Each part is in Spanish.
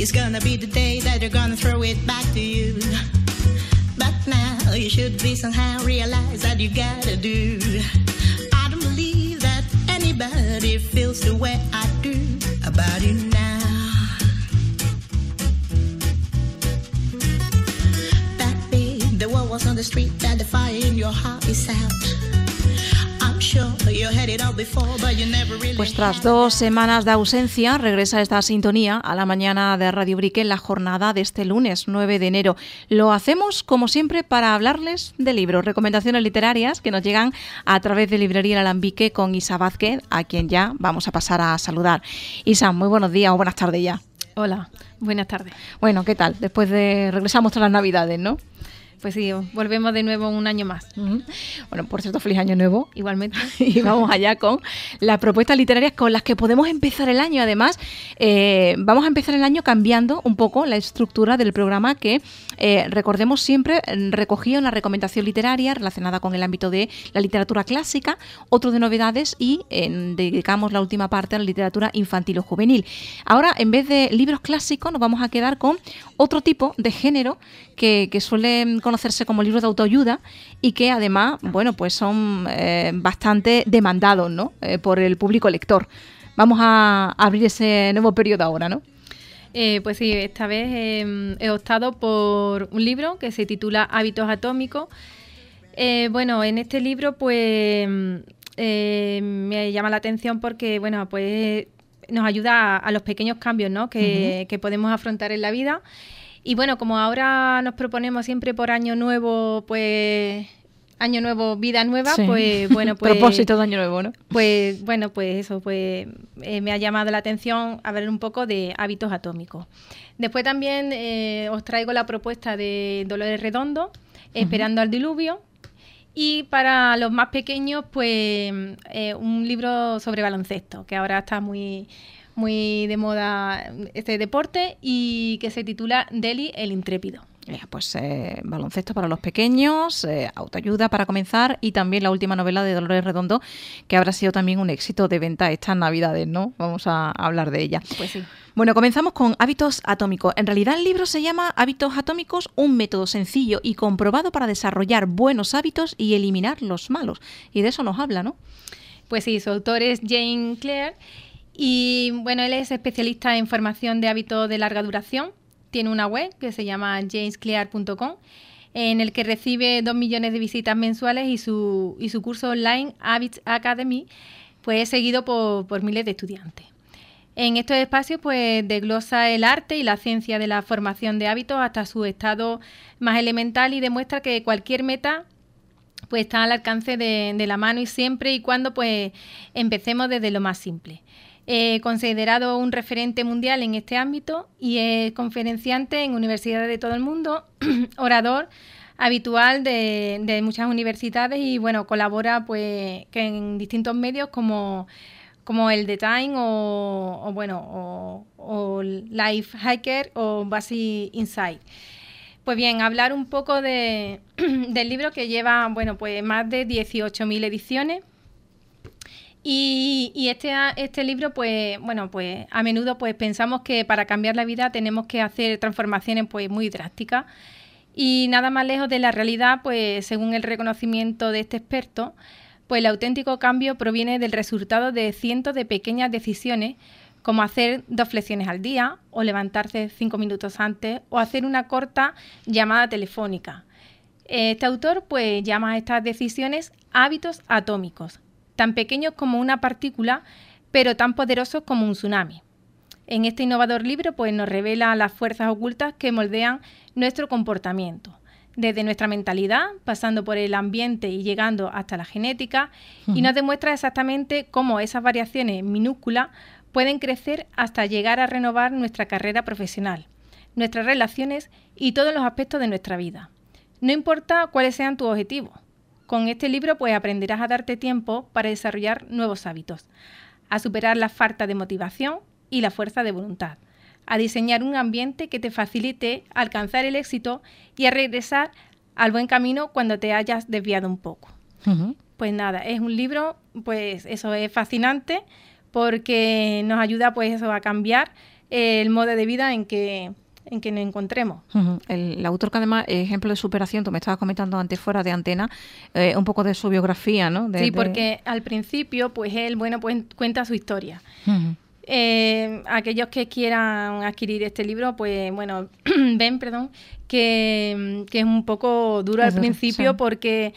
It's gonna be the day that they're gonna throw it back to you. But now you should be somehow realize that you gotta do. I don't believe that anybody feels the way I do about you now. That day the war was on the street, that the fire in your heart is out. Pues tras 2 semanas de ausencia, regresa esta sintonía a la mañana de Radio Brique en la jornada de este lunes 9 de enero. Lo hacemos, como siempre, para hablarles de libros, recomendaciones literarias que nos llegan a través de Librería El Alambique con Isa Vázquez, a quien ya vamos a pasar a saludar. Isa, muy buenos días o buenas tardes ya. Hola, buenas tardes. Bueno, ¿qué tal? Regresamos tras las Navidades, ¿no? Pues sí, volvemos de nuevo un año más. Bueno, por cierto, feliz año nuevo. Igualmente. Y vamos allá con las propuestas literarias con las que podemos empezar el año. Además, vamos a empezar el año cambiando un poco la estructura del programa que, recordemos, siempre recogía una recomendación literaria relacionada con el ámbito de la literatura clásica, otro de novedades y dedicamos la última parte a la literatura infantil o juvenil. Ahora, en vez de libros clásicos, nos vamos a quedar con otro tipo de género que suele conocerse como libros de autoayuda y que además, bueno, pues son bastante demandados, ¿no? Por el público lector. Vamos a abrir ese nuevo periodo ahora, ¿no? Pues sí, esta vez he optado por un libro que se titula Hábitos Atómicos. Bueno, en este libro pues me llama la atención porque, bueno, pues nos ayuda a los pequeños cambios, ¿no? que podemos afrontar en la vida. Y bueno, como ahora nos proponemos siempre por año nuevo, pues año nuevo, vida nueva, sí. Pues bueno, pues propósito de año nuevo, ¿no? Pues bueno, pues eso, pues me ha llamado la atención hablar un poco de hábitos atómicos. Después también os traigo la propuesta de Dolores Redondo, Esperando al diluvio. Y para los más pequeños, pues un libro sobre baloncesto, que ahora está muy de moda este deporte y que se titula Delhi el intrépido. Pues baloncesto para los pequeños, autoayuda para comenzar y también la última novela de Dolores Redondo, que habrá sido también un éxito de venta estas Navidades, ¿no? Vamos a hablar de ella. Pues sí. Bueno, comenzamos con Hábitos Atómicos. En realidad el libro se llama Hábitos Atómicos, un método sencillo y comprobado para desarrollar buenos hábitos y eliminar los malos. Y de eso nos habla, ¿no? Pues sí, su autor es James Clear. Y bueno, él es especialista en formación de hábitos de larga duración. Tiene una web que se llama jamesclear.com, en el que recibe 2 millones de visitas mensuales y su curso online Habits Academy pues es seguido por miles de estudiantes. En estos espacios pues desglosa el arte y la ciencia de la formación de hábitos hasta su estado más elemental y demuestra que cualquier meta pues está al alcance de la mano y siempre y cuando pues empecemos desde lo más simple. Considerado un referente mundial en este ámbito y es conferenciante en universidades de todo el mundo, orador habitual de muchas universidades y bueno, colabora pues que en distintos medios como el The Time o Life Hacker o Basic Insight. Pues bien, hablar un poco del libro que lleva bueno pues más de 18.000 ediciones. Y este libro, pues bueno, pues a menudo pues pensamos que para cambiar la vida tenemos que hacer transformaciones pues muy drásticas y nada más lejos de la realidad, pues según el reconocimiento de este experto, pues el auténtico cambio proviene del resultado de cientos de pequeñas decisiones como hacer 2 flexiones al día o levantarse 5 minutos antes o hacer una corta llamada telefónica. Este autor pues llama a estas decisiones hábitos atómicos, tan pequeños como una partícula, pero tan poderosos como un tsunami. En este innovador libro pues, nos revela las fuerzas ocultas que moldean nuestro comportamiento, desde nuestra mentalidad, pasando por el ambiente y llegando hasta la genética, y nos demuestra exactamente cómo esas variaciones minúsculas pueden crecer hasta llegar a renovar nuestra carrera profesional, nuestras relaciones y todos los aspectos de nuestra vida. No importa cuáles sean tus objetivos. Con este libro pues aprenderás a darte tiempo para desarrollar nuevos hábitos, a superar la falta de motivación y la fuerza de voluntad, a diseñar un ambiente que te facilite alcanzar el éxito y a regresar al buen camino cuando te hayas desviado un poco. Pues nada, es un libro, pues eso es fascinante porque nos ayuda pues eso a cambiar el modo de vida en que nos encontremos. El autor que además es ejemplo de superación, tú me estabas comentando antes fuera de antena, un poco de su biografía, ¿no? Sí, porque al principio, pues él, pues cuenta su historia. Aquellos que quieran adquirir este libro, pues bueno, ven, que es un poco duro al principio, sí. Porque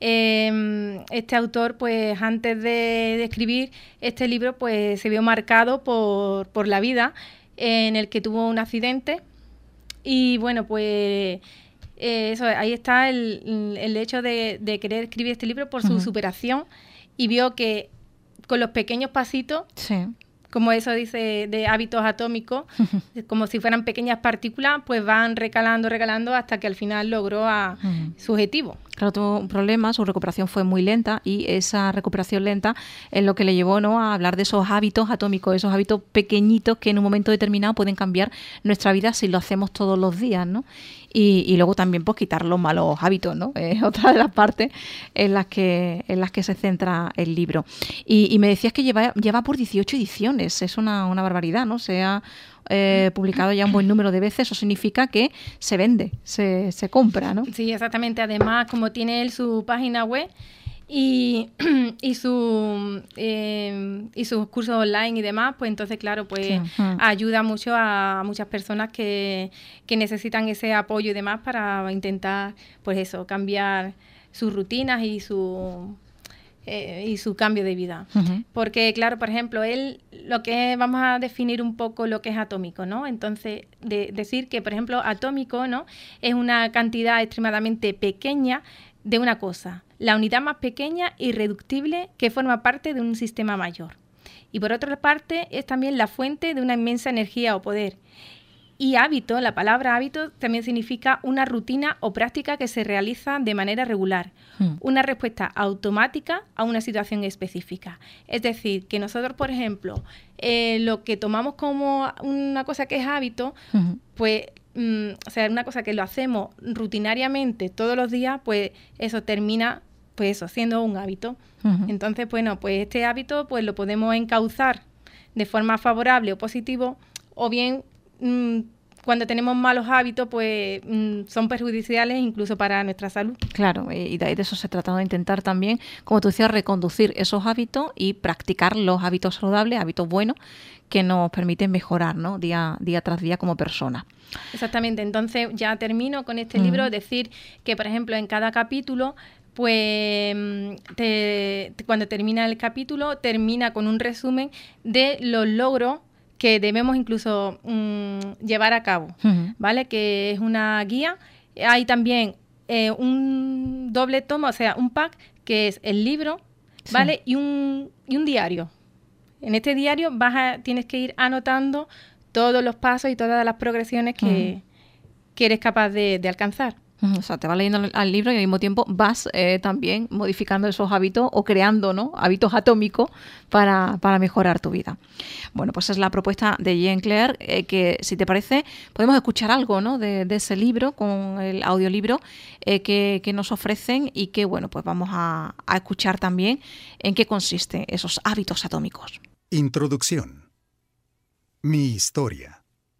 este autor, pues antes de escribir este libro, pues se vio marcado por la vida, en el que tuvo un accidente. Y bueno, pues eso, ahí está el hecho de querer escribir este libro por su superación, y vio que con los pequeños pasitos, sí, como eso dice, de hábitos atómicos, como si fueran pequeñas partículas, pues van recalando hasta que al final logró su objetivo. Claro, tuvo un problema, su recuperación fue muy lenta, y esa recuperación lenta es lo que le llevó, ¿no?, a hablar de esos hábitos atómicos, esos hábitos pequeñitos que en un momento determinado pueden cambiar nuestra vida si lo hacemos todos los días, ¿no? Y luego también pues quitar los malos hábitos, ¿no? Es otra de las partes en las que se centra el libro. Y me decías que lleva por 18 ediciones, es una barbaridad, ¿no? Se ha publicado ya un buen número de veces, eso significa que se vende, se compra, ¿no? Sí, exactamente. Además, como tiene él su página web y sus cursos online y demás, pues entonces, claro, pues sí, ayuda mucho a muchas personas que necesitan ese apoyo y demás para intentar, pues eso, cambiar sus rutinas y su cambio de vida. Porque, claro, por ejemplo, vamos a definir un poco lo que es atómico, ¿no? Entonces, decir que, por ejemplo, atómico, ¿no?, es una cantidad extremadamente pequeña de una cosa, la unidad más pequeña e irreductible que forma parte de un sistema mayor. Y por otra parte, es también la fuente de una inmensa energía o poder. Y hábito, la palabra hábito también significa una rutina o práctica que se realiza de manera regular, una respuesta automática a una situación específica. Es decir, que nosotros, por ejemplo, lo que tomamos como una cosa que es hábito, pues, o sea, una cosa que lo hacemos rutinariamente todos los días, pues eso termina, pues eso, siendo un hábito. Entonces, bueno, pues este hábito pues lo podemos encauzar de forma favorable o positivo, o bien cuando tenemos malos hábitos, pues son perjudiciales incluso para nuestra salud. Claro, y de eso se trata, de intentar también, como tú decías, reconducir esos hábitos y practicar los hábitos saludables, hábitos buenos, que nos permiten mejorar, ¿no?, día tras día como persona. Exactamente. Entonces, ya termino con este libro, decir que, por ejemplo, en cada capítulo, pues cuando termina el capítulo, termina con un resumen de los logros que debemos incluso llevar a cabo, ¿vale? Que es una guía. Hay también un doble tomo, o sea, un pack, que es el libro, ¿vale? Sí. Y un diario. En este diario tienes que ir anotando todos los pasos y todas las progresiones que eres capaz de alcanzar. O sea, te vas leyendo al libro y al mismo tiempo vas también modificando esos hábitos o creando, ¿no?, hábitos atómicos para mejorar tu vida. Bueno, pues es la propuesta de Jean Clair, que si te parece podemos escuchar algo, ¿no?, de ese libro con el audiolibro que nos ofrecen, y que, bueno, pues vamos a escuchar también en qué consiste esos hábitos atómicos. Introducción. Mi historia.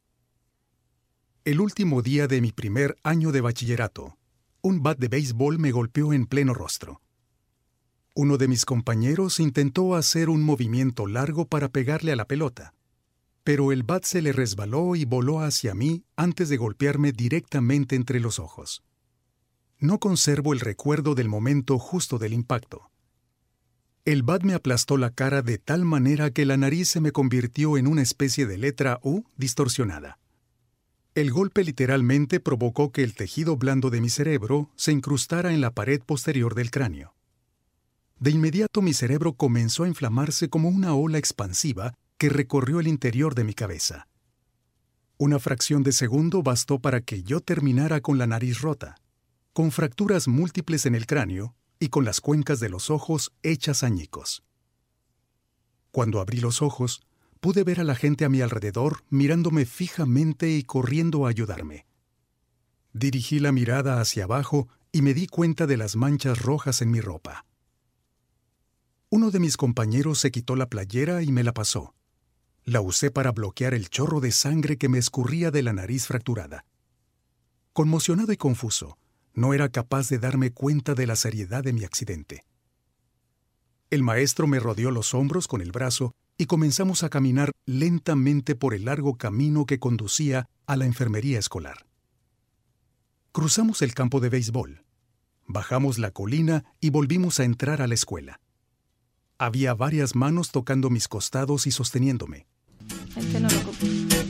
El último día de mi primer año de bachillerato, un bat de béisbol me golpeó en pleno rostro. Uno de mis compañeros intentó hacer un movimiento largo para pegarle a la pelota, pero el bat se le resbaló y voló hacia mí antes de golpearme directamente entre los ojos. No conservo el recuerdo del momento justo del impacto. El bat me aplastó la cara de tal manera que la nariz se me convirtió en una especie de letra U distorsionada. El golpe literalmente provocó que el tejido blando de mi cerebro se incrustara en la pared posterior del cráneo. De inmediato mi cerebro comenzó a inflamarse como una ola expansiva que recorrió el interior de mi cabeza. Una fracción de segundo bastó para que yo terminara con la nariz rota, con fracturas múltiples en el cráneo y con las cuencas de los ojos hechas añicos. Cuando abrí los ojos, pude ver a la gente a mi alrededor mirándome fijamente y corriendo a ayudarme. Dirigí la mirada hacia abajo y me di cuenta de las manchas rojas en mi ropa. Uno de mis compañeros se quitó la playera y me la pasó. La usé para bloquear el chorro de sangre que me escurría de la nariz fracturada. Conmocionado y confuso, no era capaz de darme cuenta de la seriedad de mi accidente. El maestro me rodeó los hombros con el brazo y comenzamos a caminar lentamente por el largo camino que conducía a la enfermería escolar. Cruzamos el campo de béisbol, bajamos la colina y volvimos a entrar a la escuela. Había varias manos tocando mis costados y sosteniéndome. Este no lo copio.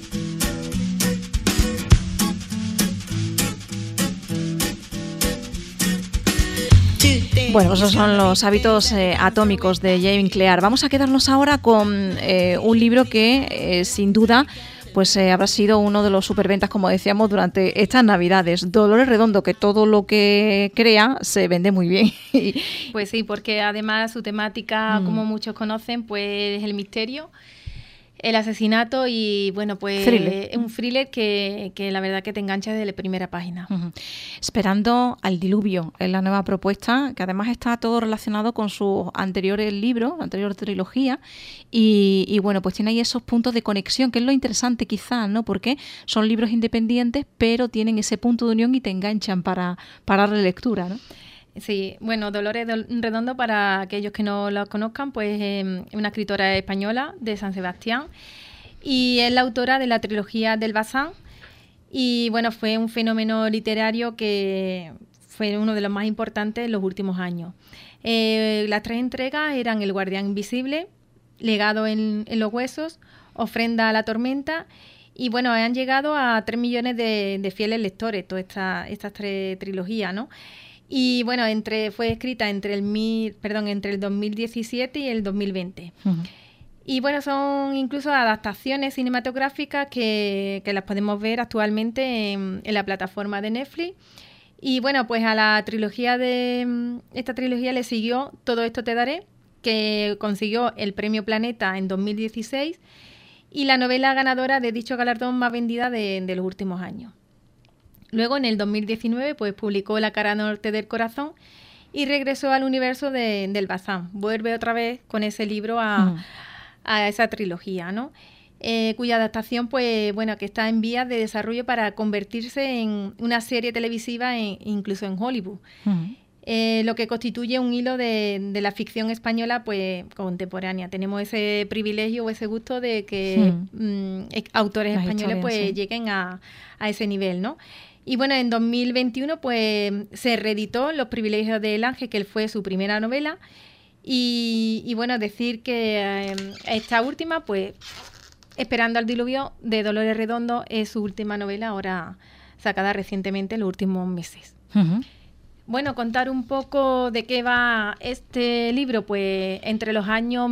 Bueno, esos son los hábitos atómicos de James Clear. Vamos a quedarnos ahora con un libro que sin duda pues habrá sido uno de los superventas, como decíamos, durante estas Navidades. Dolores Redondo, que todo lo que crea se vende muy bien. Pues sí, porque además su temática, como muchos conocen, pues es el misterio, el asesinato y, bueno, pues es un thriller que la verdad que te engancha desde la primera página. Esperando al diluvio, es la nueva propuesta, que además está todo relacionado con sus anteriores libros, la anterior trilogía, y bueno, pues tiene ahí esos puntos de conexión, que es lo interesante quizás, ¿no? Porque son libros independientes, pero tienen ese punto de unión y te enganchan para la lectura, ¿no? Sí, bueno, Dolores Redondo, para aquellos que no la conozcan, pues es una escritora española de San Sebastián y es la autora de la trilogía del Bazán y bueno, fue un fenómeno literario que fue uno de los más importantes en los últimos años. Las 3 entregas eran El guardián invisible, Legado en los huesos, Ofrenda a la tormenta y bueno, han llegado a 3 millones de fieles lectores todas estas 3 trilogías, ¿no? Y bueno, fue escrita entre el 2017 y el 2020. Y bueno, son incluso adaptaciones cinematográficas que las podemos ver actualmente en la plataforma de Netflix. Y bueno, pues a esta trilogía le siguió Todo esto te daré, que consiguió el Premio Planeta en 2016 y la novela ganadora de dicho galardón más vendida de los últimos años. Luego, en el 2019, pues publicó La cara norte del corazón y regresó al universo del Bazán. Vuelve otra vez con ese libro a esa trilogía, ¿no? Cuya adaptación, pues bueno, que está en vías de desarrollo para convertirse en una serie televisiva incluso en Hollywood. Lo que constituye un hilo de la ficción española pues contemporánea. Tenemos ese privilegio o ese gusto de que autores españoles pues lleguen a ese nivel, ¿no? Y bueno, en 2021 pues se reeditó Los privilegios del ángel, que fue su primera novela. Y bueno, decir que esta última, pues Esperando al diluvio, de Dolores Redondo, es su última novela, ahora sacada recientemente en los últimos meses. Bueno, contar un poco de qué va este libro, pues entre los años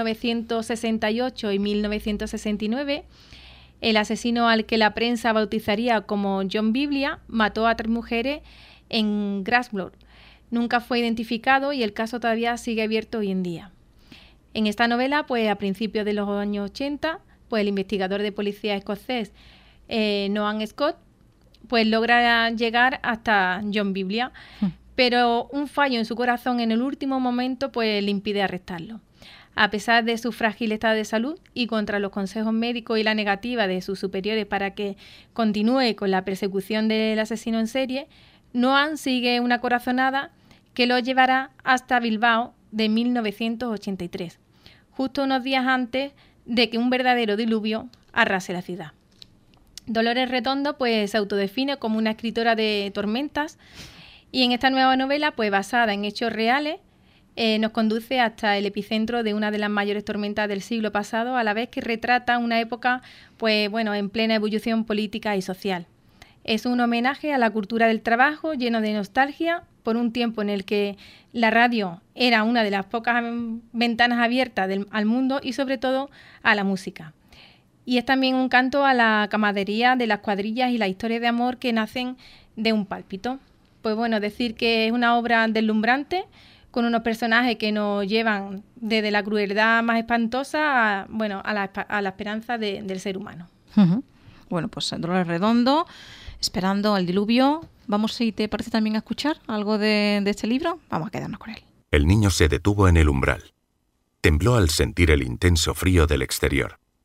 1968 y 1969... el asesino al que la prensa bautizaría como John Biblia mató a 3 mujeres en Grasmere. Nunca fue identificado y el caso todavía sigue abierto hoy en día. En esta novela, pues a principios de los años 80, pues el investigador de policía escocés Noam Scott pues logra llegar hasta John Biblia, pero un fallo en su corazón en el último momento pues le impide arrestarlo. A pesar de su frágil estado de salud y contra los consejos médicos y la negativa de sus superiores para que continúe con la persecución del asesino en serie, Noam sigue una corazonada que lo llevará hasta Bilbao de 1983, justo unos días antes de que un verdadero diluvio arrase la ciudad. Dolores Redondo pues se autodefine como una escritora de tormentas y en esta nueva novela, pues basada en hechos reales, nos conduce hasta el epicentro de una de las mayores tormentas del siglo pasado, a la vez que retrata una época pues bueno, en plena ebullición política y social. Es un homenaje a la cultura del trabajo, lleno de nostalgia, por un tiempo en el que la radio era una de las pocas ventanas abiertas al mundo y sobre todo a la música. Y es también un canto a la camaradería de las cuadrillas y la historia de amor que nacen de un pálpito. Pues bueno, decir que es una obra deslumbrante, con unos personajes que nos llevan desde la crueldad más espantosa a la esperanza del ser humano. Bueno, pues Dolores Redondo, Esperando al diluvio. Vamos, si te parece, también a escuchar algo de este libro. Vamos a quedarnos con él. El niño se detuvo en el umbral. Tembló al sentir el intenso frío del exterior.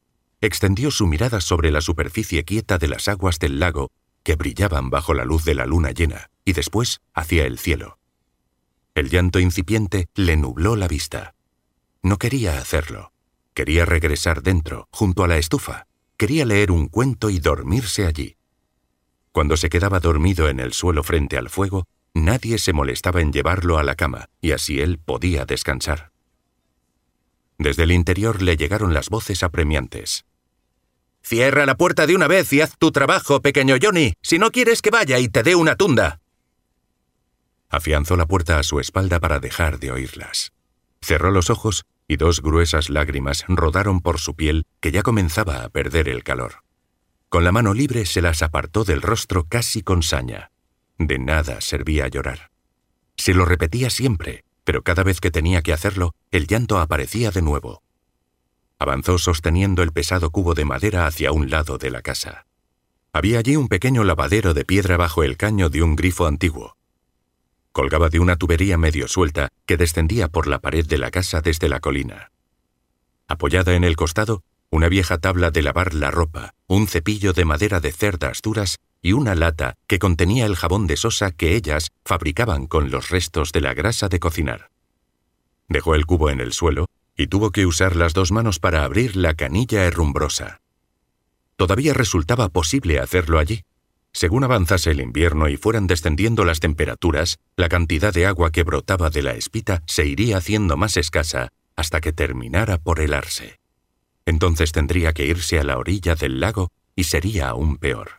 extendió su mirada sobre la superficie quieta de las aguas del lago que brillaban bajo la luz de la luna llena, y después hacia el cielo. El llanto incipiente le nubló la vista. No quería hacerlo. Quería regresar dentro, junto a la estufa. Quería leer un cuento y dormirse allí. Cuando se quedaba dormido en el suelo frente al fuego, nadie se molestaba en llevarlo a la cama, y así él podía descansar. Desde el interior le llegaron las voces apremiantes. «Cierra la puerta de una vez y haz tu trabajo, pequeño Johnny, si no quieres que vaya y te dé una tunda». Afianzó la puerta a su espalda para dejar de oírlas. Cerró los ojos y 2 gruesas lágrimas rodaron por su piel que ya comenzaba a perder el calor. Con la mano libre se las apartó del rostro casi con saña. De nada servía llorar. Se lo repetía siempre, pero cada vez que tenía que hacerlo, el llanto aparecía de nuevo. Avanzó sosteniendo el pesado cubo de madera hacia un lado de la casa. Había allí un pequeño lavadero de piedra bajo el caño de un grifo antiguo. Colgaba de una tubería medio suelta que descendía por la pared de la casa desde la colina. Apoyada en el costado, una vieja tabla de lavar la ropa, un cepillo de madera de cerdas duras y una lata que contenía el jabón de sosa que ellas fabricaban con los restos de la grasa de cocinar. Dejó el cubo en el suelo y tuvo que usar las 2 manos para abrir la canilla herrumbrosa. Todavía resultaba posible hacerlo allí. Según avanzase el invierno y fueran descendiendo las temperaturas, la cantidad de agua que brotaba de la espita se iría haciendo más escasa hasta que terminara por helarse. Entonces tendría que irse a la orilla del lago y sería aún peor.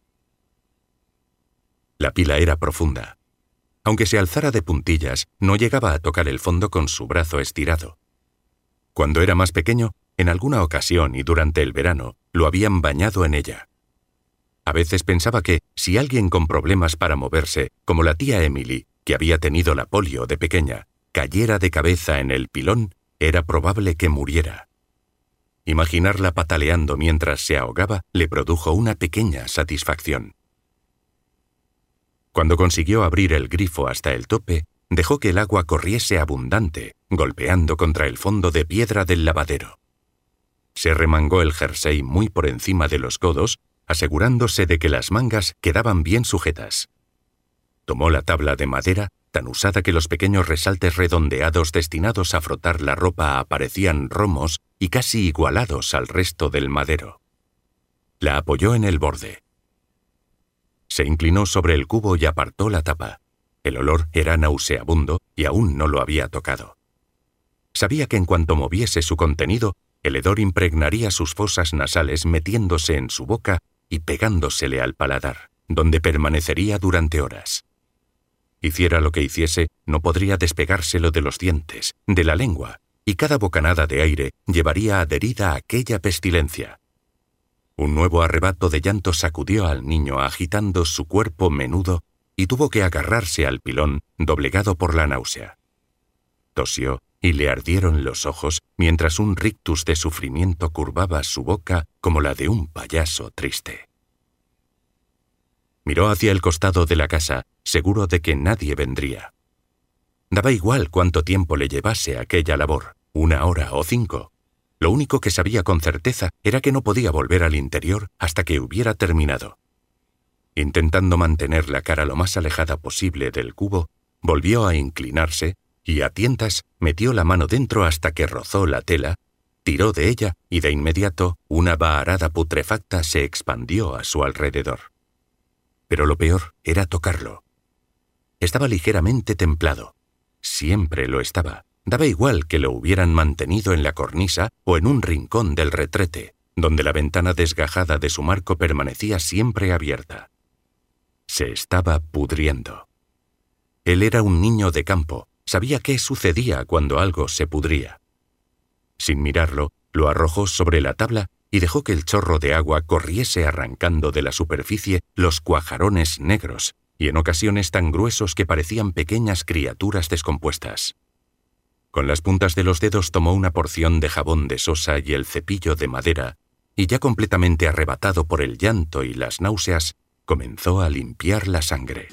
La pila era profunda. Aunque se alzara de puntillas, no llegaba a tocar el fondo con su brazo estirado. Cuando era más pequeño, en alguna ocasión y durante el verano, lo habían bañado en ella. A veces pensaba que, si alguien con problemas para moverse, como la tía Emily, que había tenido la polio de pequeña, cayera de cabeza en el pilón, era probable que muriera. Imaginarla pataleando mientras se ahogaba le produjo una pequeña satisfacción. Cuando consiguió abrir el grifo hasta el tope, dejó que el agua corriese abundante, golpeando contra el fondo de piedra del lavadero. Se remangó el jersey muy por encima de los codos, asegurándose de que las mangas quedaban bien sujetas. Tomó la tabla de madera, tan usada que los pequeños resaltes redondeados destinados a frotar la ropa aparecían romos y casi igualados al resto del madero. La apoyó en el borde. Se inclinó sobre el cubo y apartó la tapa. El olor era nauseabundo y aún no lo había tocado. Sabía que en cuanto moviese su contenido, el hedor impregnaría sus fosas nasales metiéndose en su boca y pegándosele al paladar, donde permanecería durante horas. Hiciera lo que hiciese, no podría despegárselo de los dientes, de la lengua, y cada bocanada de aire llevaría adherida aquella pestilencia. Un nuevo arrebato de llanto sacudió al niño agitando su cuerpo menudo y tuvo que agarrarse al pilón, doblegado por la náusea. Tosió y le ardieron los ojos mientras un rictus de sufrimiento curvaba su boca como la de un payaso triste. Miró hacia el costado de la casa, seguro de que nadie vendría. Daba igual cuánto tiempo le llevase aquella labor, 1 hora o 5. Lo único que sabía con certeza era que no podía volver al interior hasta que hubiera terminado. Intentando mantener la cara lo más alejada posible del cubo, volvió a inclinarse y a tientas metió la mano dentro hasta que rozó la tela, tiró de ella y de inmediato una baharada putrefacta se expandió a su alrededor. Pero lo peor era tocarlo. Estaba ligeramente templado. Siempre lo estaba. Daba igual que lo hubieran mantenido en la cornisa o en un rincón del retrete, donde la ventana desgajada de su marco permanecía siempre abierta. Se estaba pudriendo. Él era un niño de campo, sabía qué sucedía cuando algo se pudría. Sin mirarlo, lo arrojó sobre la tabla y dejó que el chorro de agua corriese arrancando de la superficie los cuajarones negros y en ocasiones tan gruesos que parecían pequeñas criaturas descompuestas. Con las puntas de los dedos tomó una porción de jabón de sosa y el cepillo de madera, y ya completamente arrebatado por el llanto y las náuseas, comenzó a limpiar la sangre.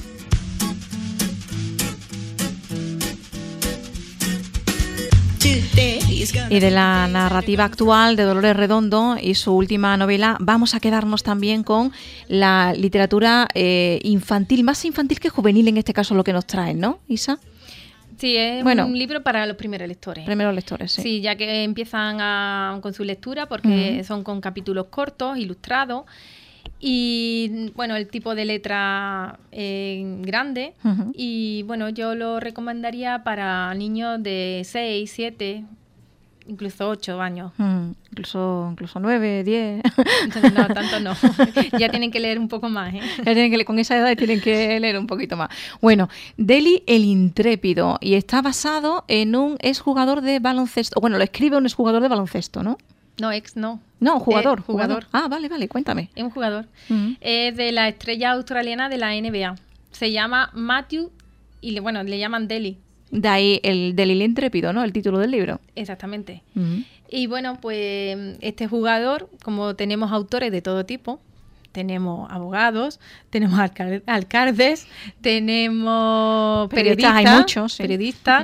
Today Y de la narrativa actual de Dolores Redondo y su última novela, vamos a quedarnos también con la literatura infantil, más infantil que juvenil en este caso lo que nos traen, ¿no, Isa? Sí, es un libro para los primeros lectores. Primeros lectores, sí. Sí, ya que empiezan con su lectura porque son con capítulos cortos, ilustrados. Y bueno, el tipo de letra grande. Y bueno, yo lo recomendaría para niños de 6, 7, incluso 8 años. Incluso 9, 10. No, tanto no. Ya tienen que leer un poco más, ¿eh? Ya tienen que, con esa edad tienen que leer un poquito más. Bueno, Deli el Intrépido. Y está basado en un exjugador de baloncesto. Bueno, lo escribe un exjugador de baloncesto, ¿no? No. No, jugador. Jugador. Ah, vale, cuéntame. Es un jugador. Es de la estrella australiana de la NBA. Se llama Matthew y le llaman Deli. De ahí el Deli el Intrépido, ¿no? El título del libro. Exactamente. Y bueno, pues este jugador, como tenemos autores de todo tipo, tenemos abogados, tenemos alcaldes, tenemos periodistas. Hay muchos, sí. Periodistas.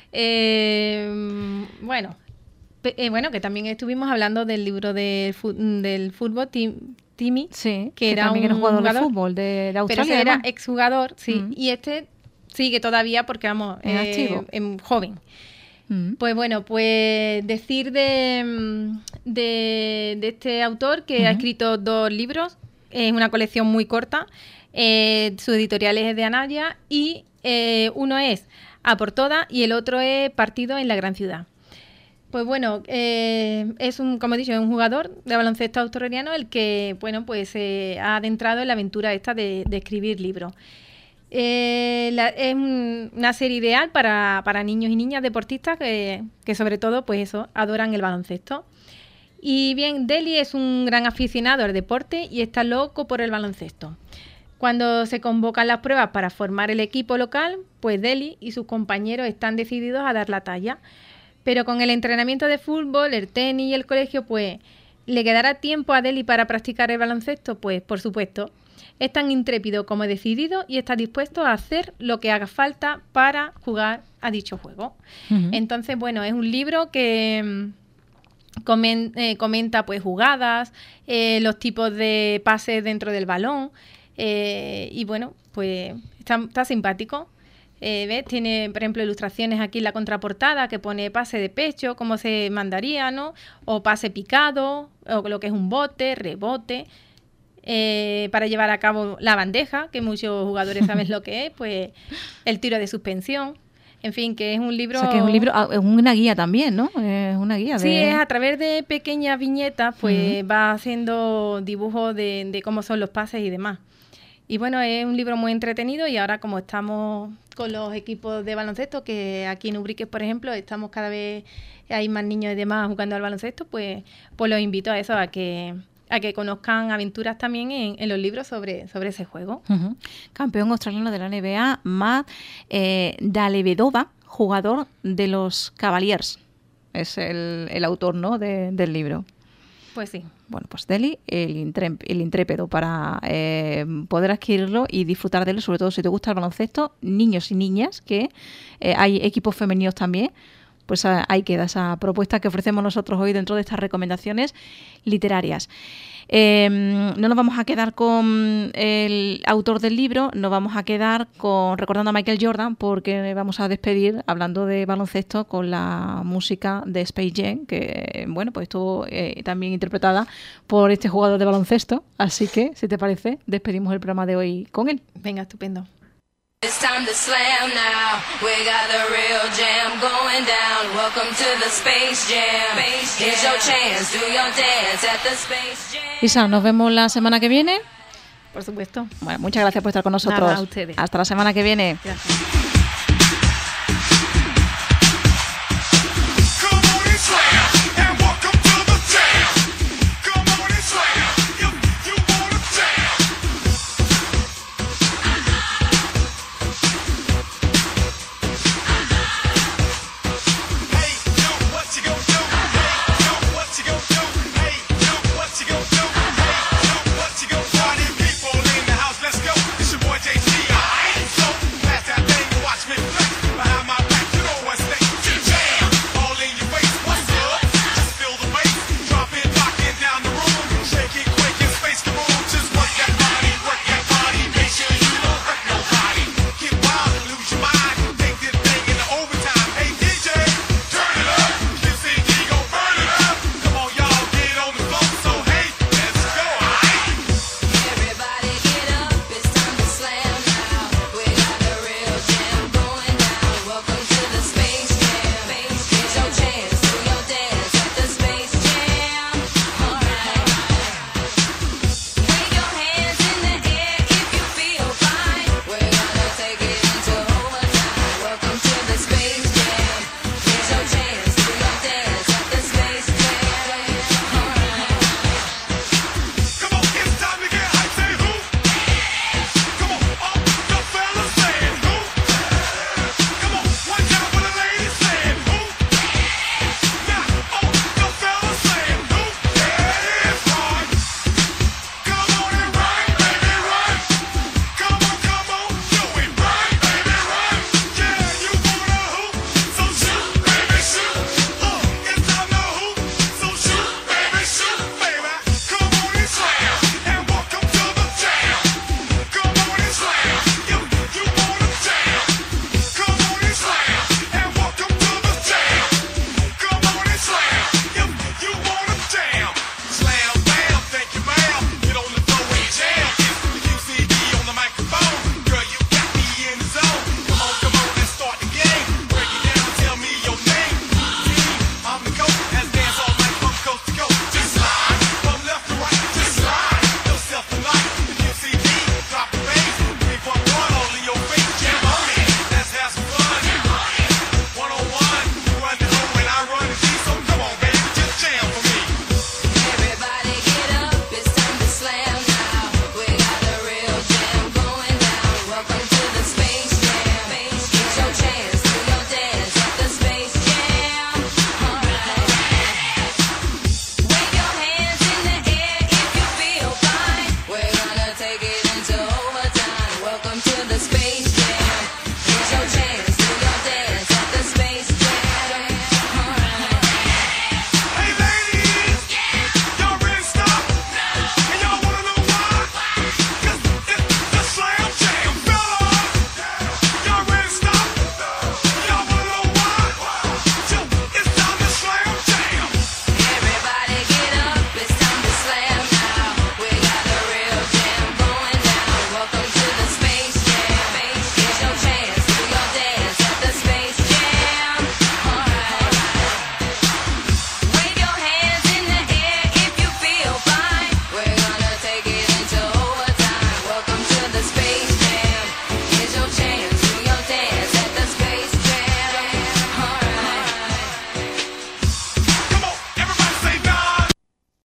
Bueno, que también estuvimos hablando del libro del fútbol, Timmy, sí, que era también un era jugador de fútbol de Australia. Pero ese era exjugador, sí, y este sigue todavía porque, vamos, es activo. Joven. Pues bueno, pues decir de este autor que ha escrito 2 libros, es una colección muy corta, su editorial es de Anaya y uno es A por Todas y el otro es Partido en la Gran Ciudad. Pues bueno, es como he dicho, es un jugador de baloncesto australiano el que, bueno, pues se ha adentrado en la aventura esta de escribir libros. Es una serie ideal para niños y niñas deportistas que sobre todo, pues eso, adoran el baloncesto. Y bien, Deli es un gran aficionado al deporte y está loco por el baloncesto. Cuando se convocan las pruebas para formar el equipo local, pues Deli y sus compañeros están decididos a dar la talla. Pero con el entrenamiento de fútbol, el tenis y el colegio, pues, ¿le quedará tiempo a Deli para practicar el baloncesto? Pues, por supuesto. Es tan intrépido como decidido y está dispuesto a hacer lo que haga falta para jugar a dicho juego. Entonces, bueno, es un libro que comenta, pues, jugadas, los tipos de pases dentro del balón. Y bueno, pues, está simpático. ¿Ves? Tiene, por ejemplo, ilustraciones aquí en la contraportada que pone pase de pecho, cómo se mandaría, ¿no? O pase picado, o lo que es un bote, rebote, para llevar a cabo la bandeja, que muchos jugadores saben lo que es, pues el tiro de suspensión. En fin, que es un libro... O sea, que es un libro, es una guía también, ¿no? Es una guía. Sí, es a través de pequeñas viñetas, pues va haciendo dibujos de cómo son los pases y demás. Y bueno, es un libro muy entretenido y ahora como estamos con los equipos de baloncesto, que aquí en Ubrique, por ejemplo, estamos cada vez, hay más niños y demás jugando al baloncesto, pues los invito a eso, a que conozcan aventuras también en los libros sobre ese juego. Campeón australiano de la NBA, Matt Dellavedova, jugador de los Cavaliers. Es el autor, ¿no?, del libro. Pues sí. Bueno, pues Deli, el intrépido, para poder adquirirlo y disfrutar de él, sobre todo si te gusta el baloncesto, niños y niñas, que hay equipos femeninos también, pues ahí queda esa propuesta que ofrecemos nosotros hoy dentro de estas recomendaciones literarias. No nos vamos a quedar con el autor del libro, nos vamos a quedar recordando a Michael Jordan, porque vamos a despedir hablando de baloncesto con la música de Space Jam, que bueno, pues estuvo también interpretada por este jugador de baloncesto, así que si te parece despedimos el programa de hoy con él. Venga, estupendo. It's time to slam now. We got the real jam going down. Welcome to the Space Jam. Here's your chance. Do your dance at the Space Jam. Isa, nos vemos la semana que viene. Por supuesto. Bueno, muchas gracias por estar con nosotros. Nada, a ustedes. Hasta la semana que viene. Gracias.